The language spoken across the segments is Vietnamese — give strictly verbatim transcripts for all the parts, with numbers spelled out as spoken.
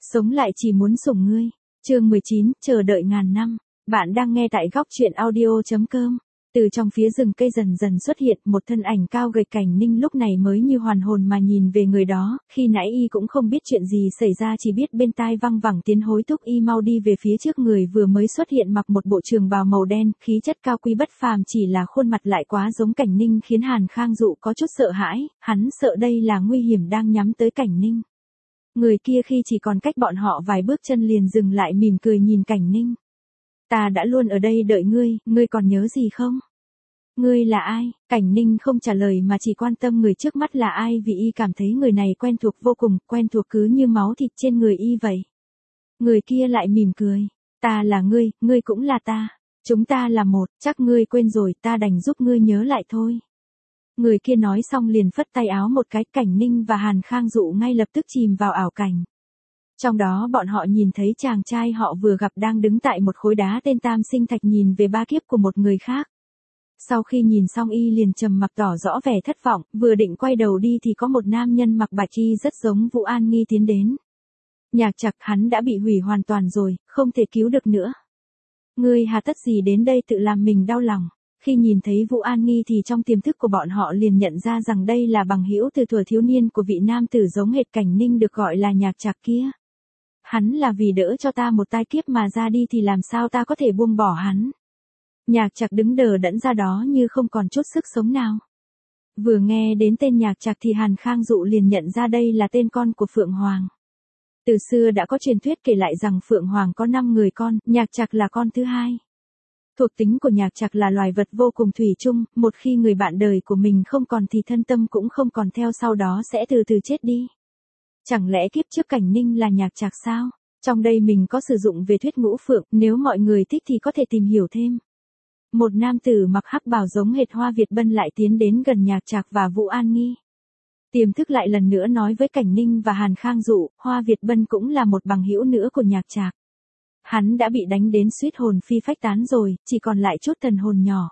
Sống lại chỉ muốn sủng ngươi. Chương mười chín, chờ đợi ngàn năm. Bạn đang nghe tại góc truyện audio chấm com. Từ trong phía rừng cây dần dần xuất hiện một thân ảnh cao gầy. Cảnh Ninh lúc này mới như hoàn hồn mà nhìn về người đó, khi nãy y cũng không biết chuyện gì xảy ra, chỉ biết bên tai văng vẳng tiếng hối thúc y mau đi về phía trước. Người vừa mới xuất hiện mặc một bộ trường bào màu đen, khí chất cao quý bất phàm, chỉ là khuôn mặt lại quá giống Cảnh Ninh khiến Hàn Khang Dụ có chút sợ hãi, hắn sợ đây là nguy hiểm đang nhắm tới Cảnh Ninh. Người kia khi chỉ còn cách bọn họ vài bước chân liền dừng lại, mỉm cười nhìn Cảnh Ninh. Ta đã luôn ở đây đợi ngươi, ngươi còn nhớ gì không? Ngươi là ai? Cảnh Ninh không trả lời mà chỉ quan tâm người trước mắt là ai, vì y cảm thấy người này quen thuộc vô cùng, quen thuộc cứ như máu thịt trên người y vậy. Người kia lại mỉm cười. Ta là ngươi, ngươi cũng là ta. Chúng ta là một, chắc ngươi quên rồi, ta đành giúp ngươi nhớ lại thôi. Người kia nói xong liền phất tay áo một cái, Cảnh Ninh và Hàn Khang Dụ ngay lập tức chìm vào ảo cảnh. Trong đó bọn họ nhìn thấy chàng trai họ vừa gặp đang đứng tại một khối đá tên Tam Sinh Thạch nhìn về ba kiếp của một người khác. Sau khi nhìn xong y liền trầm mặc tỏ rõ vẻ thất vọng, vừa định quay đầu đi thì có một nam nhân mặc bạch y rất giống Vũ An Nghi tiến đến. Nhạc Trạc, hắn đã bị hủy hoàn toàn rồi, không thể cứu được nữa. Ngươi hà tất gì đến đây tự làm mình đau lòng. Khi nhìn thấy Vũ An Nghi thì trong tiềm thức của bọn họ liền nhận ra rằng đây là bằng hữu từ thuở thiếu niên của vị nam tử giống hệt Cảnh Ninh được gọi là Nhạc Trạc kia. Hắn là vì đỡ cho ta một tai kiếp mà ra đi thì làm sao ta có thể buông bỏ hắn. Nhạc Trạc đứng đờ đẫn ra đó như không còn chút sức sống nào. Vừa nghe đến tên Nhạc Trạc thì Hàn Khang Dụ liền nhận ra đây là tên con của Phượng Hoàng. Từ xưa đã có truyền thuyết kể lại rằng Phượng Hoàng có năm người con, Nhạc Trạc là con thứ hai. Thuộc tính của Nhạc Trạc là loài vật vô cùng thủy chung, một khi người bạn đời của mình không còn thì thân tâm cũng không còn theo, sau đó sẽ từ từ chết đi. Chẳng lẽ kiếp trước Cảnh Ninh là Nhạc Trạc sao? Trong đây mình có sử dụng về thuyết ngũ phượng, nếu mọi người thích thì có thể tìm hiểu thêm. Một nam tử mặc hắc bào giống hệt Hoa Việt Bân lại tiến đến gần Nhạc Trạc và Vũ An Nghi. Tiềm thức lại lần nữa nói với Cảnh Ninh và Hàn Khang Dụ, Hoa Việt Bân cũng là một bằng hữu nữa của Nhạc Trạc. Hắn đã bị đánh đến suýt hồn phi phách tán rồi, chỉ còn lại chút thần hồn nhỏ.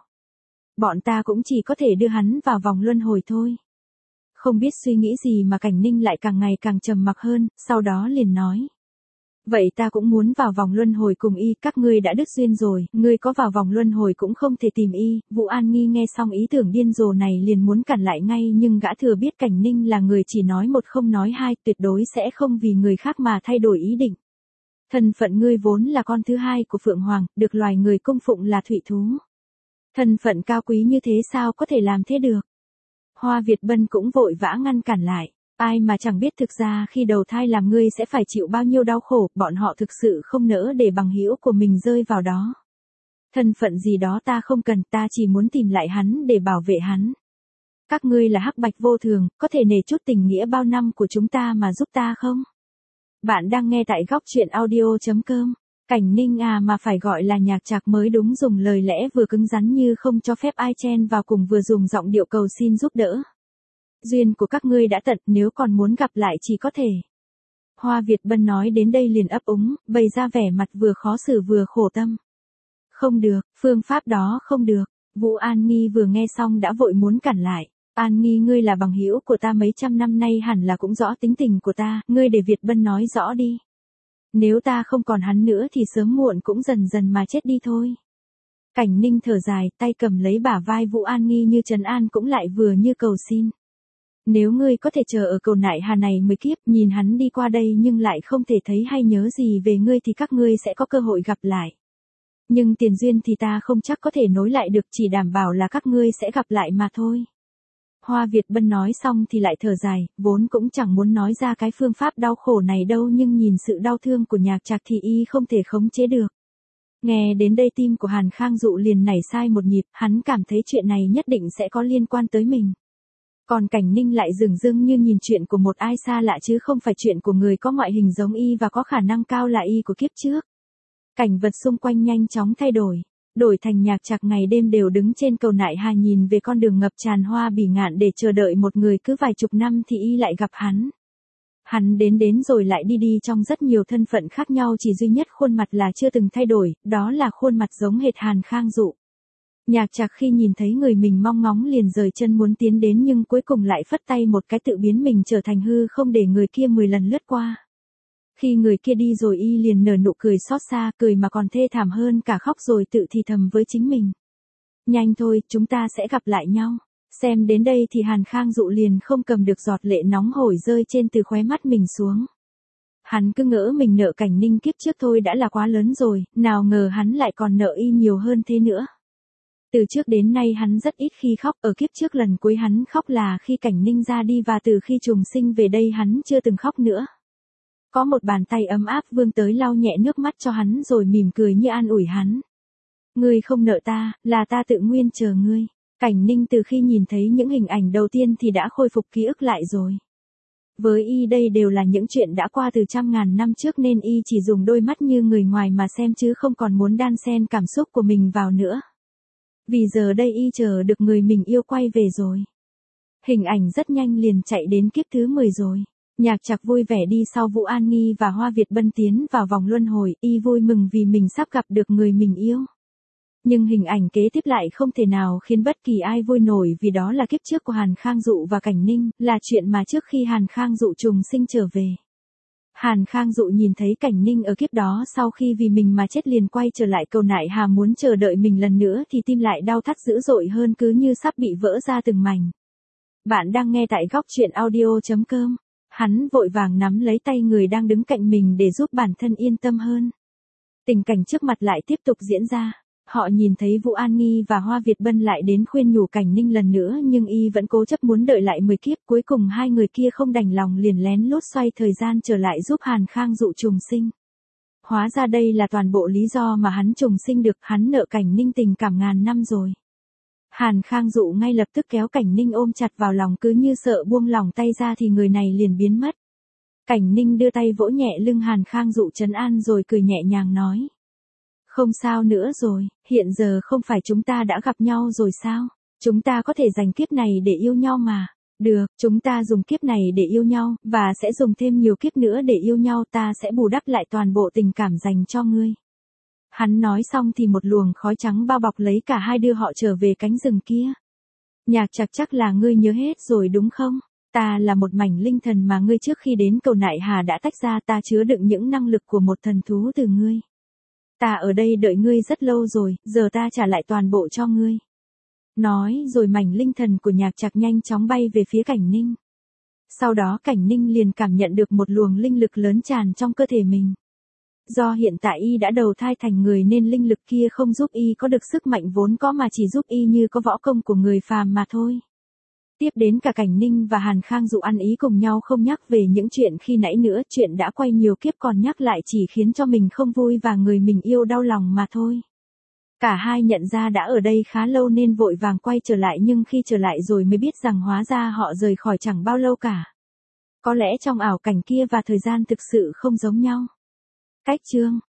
Bọn ta cũng chỉ có thể đưa hắn vào vòng luân hồi thôi. Không biết suy nghĩ gì mà Cảnh Ninh lại càng ngày càng trầm mặc hơn, sau đó liền nói. Vậy ta cũng muốn vào vòng luân hồi cùng y, các ngươi đã đứt duyên rồi, ngươi có vào vòng luân hồi cũng không thể tìm y. Vũ An Nghi nghe xong ý tưởng điên rồ này liền muốn cản lại ngay, nhưng gã thừa biết Cảnh Ninh là người chỉ nói một không nói hai, tuyệt đối sẽ không vì người khác mà thay đổi ý định. Thân phận ngươi vốn là con thứ hai của Phượng Hoàng, được loài người cung phụng là thủy thú. Thân phận cao quý như thế sao có thể làm thế được? Hoa Việt Bân cũng vội vã ngăn cản lại. Ai mà chẳng biết thực ra khi đầu thai làm ngươi sẽ phải chịu bao nhiêu đau khổ, bọn họ thực sự không nỡ để bằng hữu của mình rơi vào đó. Thân phận gì đó ta không cần, ta chỉ muốn tìm lại hắn để bảo vệ hắn. Các ngươi là hắc bạch vô thường, có thể nể chút tình nghĩa bao năm của chúng ta mà giúp ta không? Bạn đang nghe tại góc truyện audio chấm com. Cảnh Ninh à mà phải gọi là Nhạc Trạc mới đúng, dùng lời lẽ vừa cứng rắn như không cho phép ai chen vào cùng, vừa dùng giọng điệu cầu xin giúp đỡ. Duyên của các ngươi đã tận, nếu còn muốn gặp lại chỉ có thể. Hoa Việt Bân nói đến đây liền ấp úng, bày ra vẻ mặt vừa khó xử vừa khổ tâm. Không được, phương pháp đó không được. Vũ An Nghi vừa nghe xong đã vội muốn cản lại. An Nghi, ngươi là bằng hữu của ta mấy trăm năm nay hẳn là cũng rõ tính tình của ta, ngươi để Việt Bân nói rõ đi. Nếu ta không còn hắn nữa thì sớm muộn cũng dần dần mà chết đi thôi. Cảnh Ninh thở dài, tay cầm lấy bả vai Vũ An Nghi như trấn an cũng lại vừa như cầu xin. Nếu ngươi có thể chờ ở cầu nại hà này mười kiếp, nhìn hắn đi qua đây nhưng lại không thể thấy hay nhớ gì về ngươi thì các ngươi sẽ có cơ hội gặp lại. Nhưng tiền duyên thì ta không chắc có thể nối lại được, chỉ đảm bảo là các ngươi sẽ gặp lại mà thôi. Hoa Việt Bân nói xong thì lại thở dài, vốn cũng chẳng muốn nói ra cái phương pháp đau khổ này đâu, nhưng nhìn sự đau thương của Nhạc Trạc thì y không thể khống chế được. Nghe đến đây tim của Hàn Khang Dụ liền nảy sai một nhịp, hắn cảm thấy chuyện này nhất định sẽ có liên quan tới mình. Còn Cảnh Ninh lại dửng dưng như nhìn chuyện của một ai xa lạ chứ không phải chuyện của người có ngoại hình giống y và có khả năng cao là y của kiếp trước. Cảnh vật xung quanh nhanh chóng thay đổi. Đổi thành Nhạc Trạc ngày đêm đều đứng trên cầu nại hà nhìn về con đường ngập tràn hoa bỉ ngạn để chờ đợi một người, cứ vài chục năm thì y lại gặp hắn. Hắn đến đến rồi lại đi đi trong rất nhiều thân phận khác nhau, chỉ duy nhất khuôn mặt là chưa từng thay đổi, đó là khuôn mặt giống hệt Hàn Khang Dụ. Nhạc Trạc khi nhìn thấy người mình mong ngóng liền rời chân muốn tiến đến, nhưng cuối cùng lại phất tay một cái tự biến mình trở thành hư không để người kia mười lần lướt qua. Khi người kia đi rồi y liền nở nụ cười xót xa, cười mà còn thê thảm hơn cả khóc rồi tự thì thầm với chính mình. Nhanh thôi, chúng ta sẽ gặp lại nhau. Xem đến đây thì Hàn Khang Dụ liền không cầm được giọt lệ nóng hổi rơi trên từ khóe mắt mình xuống. Hắn cứ ngỡ mình nợ Cảnh Ninh kiếp trước thôi đã là quá lớn rồi, nào ngờ hắn lại còn nợ y nhiều hơn thế nữa. Từ trước đến nay hắn rất ít khi khóc, ở kiếp trước lần cuối hắn khóc là khi Cảnh Ninh ra đi và từ khi trùng sinh về đây hắn chưa từng khóc nữa. Có một bàn tay ấm áp vươn tới lau nhẹ nước mắt cho hắn rồi mỉm cười như an ủi hắn. Ngươi không nợ ta, là ta tự nguyên chờ ngươi. Cảnh Ninh từ khi nhìn thấy những hình ảnh đầu tiên thì đã khôi phục ký ức lại rồi. Với y đây đều là những chuyện đã qua từ trăm ngàn năm trước nên y chỉ dùng đôi mắt như người ngoài mà xem chứ không còn muốn đan xen cảm xúc của mình vào nữa. Vì giờ đây y chờ được người mình yêu quay về rồi. Hình ảnh rất nhanh liền chạy đến kiếp thứ mười rồi. Nhạc Trạc vui vẻ đi sau Vũ An Nghi và Hoa Việt Bân tiến vào vòng luân hồi, y vui mừng vì mình sắp gặp được người mình yêu. Nhưng hình ảnh kế tiếp lại không thể nào khiến bất kỳ ai vui nổi vì đó là kiếp trước của Hàn Khang Dụ và Cảnh Ninh, là chuyện mà trước khi Hàn Khang Dụ trùng sinh trở về. Hàn Khang Dụ nhìn thấy Cảnh Ninh ở kiếp đó sau khi vì mình mà chết liền quay trở lại Cầu Nại Hà muốn chờ đợi mình lần nữa thì tim lại đau thắt dữ dội hơn cứ như sắp bị vỡ ra từng mảnh. Bạn đang nghe tại góc truyện audio chấm com. Hắn vội vàng nắm lấy tay người đang đứng cạnh mình để giúp bản thân yên tâm hơn. Tình cảnh trước mặt lại tiếp tục diễn ra. Họ nhìn thấy Vũ An Nghi và Hoa Việt Bân lại đến khuyên nhủ Cảnh Ninh lần nữa nhưng y vẫn cố chấp muốn đợi lại mười kiếp. Cuối cùng hai người kia không đành lòng liền lén lút xoay thời gian trở lại giúp Hàn Khang Dụ trùng sinh. Hóa ra đây là toàn bộ lý do mà hắn trùng sinh được, hắn nợ Cảnh Ninh tình cảm ngàn năm rồi. Hàn Khang Dụ ngay lập tức kéo Cảnh Ninh ôm chặt vào lòng cứ như sợ buông lỏng tay ra thì người này liền biến mất. Cảnh Ninh đưa tay vỗ nhẹ lưng Hàn Khang Dụ trấn an rồi cười nhẹ nhàng nói. Không sao nữa rồi, hiện giờ không phải chúng ta đã gặp nhau rồi sao? Chúng ta có thể dành kiếp này để yêu nhau mà. Được, chúng ta dùng kiếp này để yêu nhau, và sẽ dùng thêm nhiều kiếp nữa để yêu nhau, ta sẽ bù đắp lại toàn bộ tình cảm dành cho ngươi. Hắn nói xong thì một luồng khói trắng bao bọc lấy cả hai đưa họ trở về cánh rừng kia. Nhạc Trạc chắc là ngươi nhớ hết rồi đúng không? Ta là một mảnh linh thần mà ngươi trước khi đến Cầu Nại Hà đã tách ra, ta chứa đựng những năng lực của một thần thú từ ngươi. Ta ở đây đợi ngươi rất lâu rồi, giờ ta trả lại toàn bộ cho ngươi. Nói rồi mảnh linh thần của Nhạc Trạc nhanh chóng bay về phía Cảnh Ninh. Sau đó Cảnh Ninh liền cảm nhận được một luồng linh lực lớn tràn trong cơ thể mình. Do hiện tại y đã đầu thai thành người nên linh lực kia không giúp y có được sức mạnh vốn có mà chỉ giúp y như có võ công của người phàm mà thôi. Tiếp đến cả Cảnh Ninh và Hàn Khang Dụ ăn ý cùng nhau không nhắc về những chuyện khi nãy nữa, chuyện đã quay nhiều kiếp còn nhắc lại chỉ khiến cho mình không vui và người mình yêu đau lòng mà thôi. Cả hai nhận ra đã ở đây khá lâu nên vội vàng quay trở lại nhưng khi trở lại rồi mới biết rằng hóa ra họ rời khỏi chẳng bao lâu cả. Có lẽ trong ảo cảnh kia và thời gian thực sự không giống nhau. Cách chương